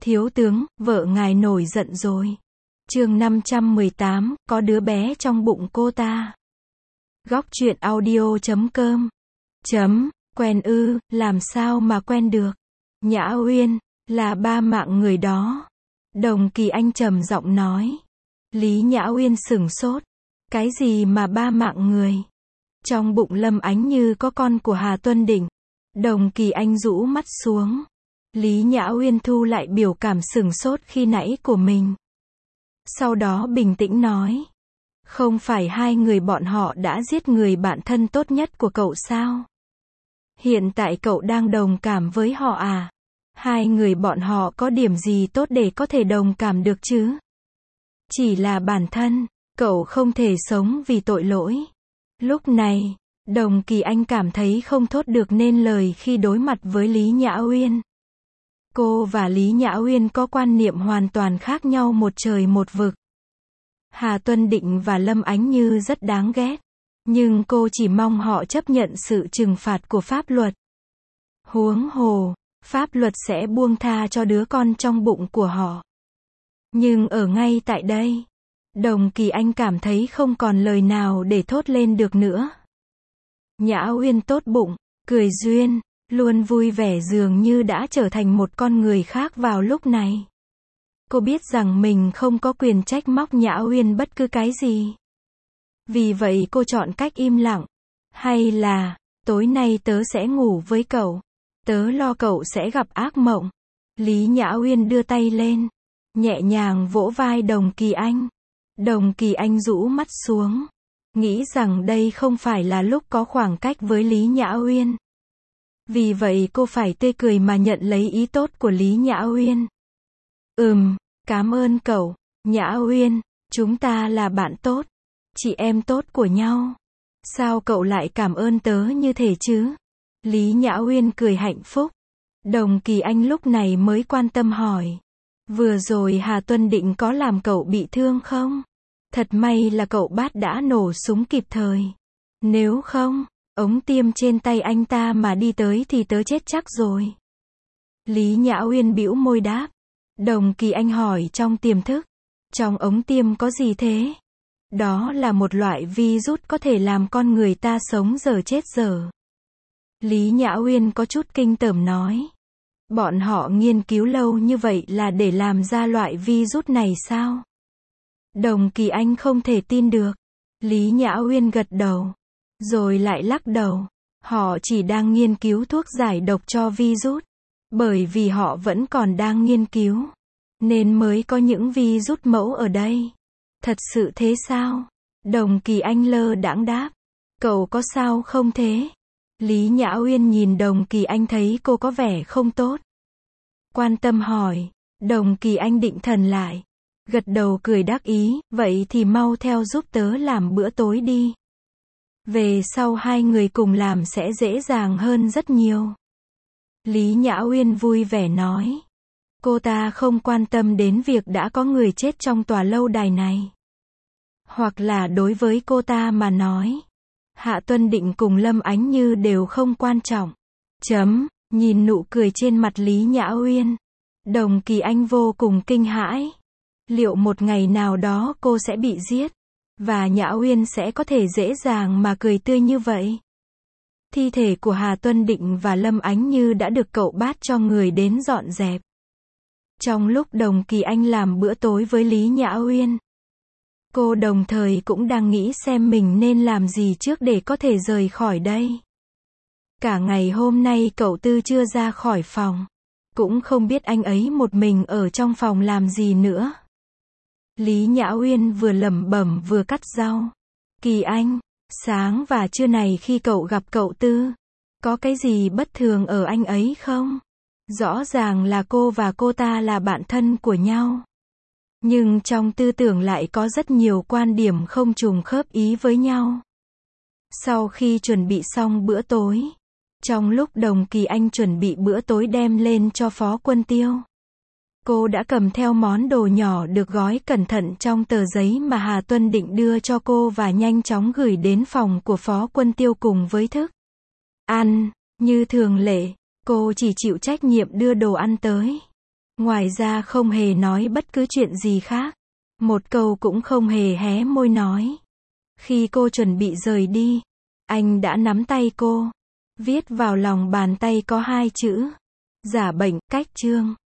Thiếu tướng, vợ ngài nổi giận rồi. Chương 518, có đứa bé trong bụng cô ta. Góc truyện audio.com. Quen ư, làm sao mà quen được? Nhã Uyên, là ba mạng người đó. Đồng Kỳ Anh trầm giọng nói. Lý Nhã Uyên sửng sốt. Cái gì mà ba mạng người? Trong bụng Lâm Ánh Như có con của Hà Tuân Định. Đồng Kỳ Anh rũ mắt xuống. Lý Nhã Uyên thu lại biểu cảm sửng sốt khi nãy của mình. Sau đó bình tĩnh nói. Không phải hai người bọn họ đã giết người bạn thân tốt nhất của cậu sao? Hiện tại cậu đang đồng cảm với họ à? Hai người bọn họ có điểm gì tốt để có thể đồng cảm được chứ? Chỉ là bản thân, cậu không thể sống vì tội lỗi. Lúc này, Đồng Kỳ Anh cảm thấy không thốt được nên lời khi đối mặt với Lý Nhã Uyên. Cô và Lý Nhã Uyên có quan niệm hoàn toàn khác nhau một trời một vực. Hà Tuân Định và Lâm Ánh Như rất đáng ghét. Nhưng cô chỉ mong họ chấp nhận sự trừng phạt của pháp luật. Huống hồ, pháp luật sẽ buông tha cho đứa con trong bụng của họ. Nhưng ở ngay tại đây, Đồng Kỳ Anh cảm thấy không còn lời nào để thốt lên được nữa. Nhã Uyên tốt bụng, cười duyên, luôn vui vẻ dường như đã trở thành một con người khác vào lúc này. Cô biết rằng mình không có quyền trách móc Nhã Uyên bất cứ cái gì. Vì vậy cô chọn cách im lặng. Hay là, tối nay tớ sẽ ngủ với cậu. Tớ lo cậu sẽ gặp ác mộng. Lý Nhã Uyên đưa tay lên, nhẹ nhàng vỗ vai Đồng Kỳ Anh. Đồng Kỳ Anh rũ mắt xuống, nghĩ rằng đây không phải là lúc có khoảng cách với Lý Nhã Uyên. Vì vậy cô phải tươi cười mà nhận lấy ý tốt của Lý Nhã Uyên. Cảm ơn cậu, Nhã Uyên, chúng ta là bạn tốt, chị em tốt của nhau. Sao cậu lại cảm ơn tớ như thế chứ? Lý Nhã Uyên cười hạnh phúc. Đồng Kỳ Anh lúc này mới quan tâm hỏi. Vừa rồi Hà Tuân Định có làm cậu bị thương không? Thật may là cậu Bát đã nổ súng kịp thời. Nếu không, ống tiêm trên tay anh ta mà đi tới thì tớ chết chắc rồi. Lý Nhã Uyên bĩu môi đáp. Đồng Kỳ Anh hỏi trong tiềm thức. Trong ống tiêm có gì thế? Đó là một loại virus có thể làm con người ta sống dở chết dở. Lý Nhã Uyên có chút kinh tởm nói. Bọn họ nghiên cứu lâu như vậy là để làm ra loại virus này sao? Đồng Kỳ Anh không thể tin được. Lý Nhã Uyên gật đầu. Rồi lại lắc đầu. Họ chỉ đang nghiên cứu thuốc giải độc cho virus. Bởi vì họ vẫn còn đang nghiên cứu. Nên mới có những virus mẫu ở đây. Thật sự thế sao? Đồng Kỳ Anh lơ đãng đáp. Cậu có sao không thế? Lý Nhã Uyên nhìn Đồng Kỳ Anh thấy cô có vẻ không tốt. Quan tâm hỏi. Đồng Kỳ Anh định thần lại. Gật đầu cười đắc ý, vậy thì mau theo giúp tớ làm bữa tối đi. Về sau hai người cùng làm sẽ dễ dàng hơn rất nhiều. Lý Nhã Uyên vui vẻ nói. Cô ta không quan tâm đến việc đã có người chết trong tòa lâu đài này. Hoặc là đối với cô ta mà nói. Hạ Tuân Định cùng Lâm Ánh Như đều không quan trọng. Nhìn nụ cười trên mặt Lý Nhã Uyên. Đồng Kỳ Anh vô cùng kinh hãi. Liệu một ngày nào đó cô sẽ bị giết? Và Nhã Uyên sẽ có thể dễ dàng mà cười tươi như vậy? Thi thể của Hà Tuân Định và Lâm Ánh Như đã được cậu Bát cho người đến dọn dẹp. Trong lúc Đồng Kỳ Anh làm bữa tối với Lý Nhã Uyên, cô đồng thời cũng đang nghĩ xem mình nên làm gì trước để có thể rời khỏi đây. Cả ngày hôm nay cậu Tư chưa ra khỏi phòng. Cũng không biết anh ấy một mình ở trong phòng làm gì nữa. Lý Nhã Uyên vừa lẩm bẩm vừa cắt rau. Kỳ Anh, sáng và trưa này khi cậu gặp cậu Tư, có cái gì bất thường ở anh ấy không? Rõ ràng là cô và cô ta là bạn thân của nhau. Nhưng trong tư tưởng lại có rất nhiều quan điểm không trùng khớp ý với nhau. Sau khi chuẩn bị xong bữa tối, trong lúc Đồng Kỳ Anh chuẩn bị bữa tối đem lên cho Phó Quân Tiêu, cô đã cầm theo món đồ nhỏ được gói cẩn thận trong tờ giấy mà Hà Tuân Định đưa cho cô và nhanh chóng gửi đến phòng của Phó Quân Tiêu cùng với thức ăn. Như thường lệ, cô chỉ chịu trách nhiệm đưa đồ ăn tới. Ngoài ra không hề nói bất cứ chuyện gì khác. Một câu cũng không hề hé môi nói. Khi cô chuẩn bị rời đi, anh đã nắm tay cô, viết vào lòng bàn tay có 2 chữ: Giả bệnh, cách chương.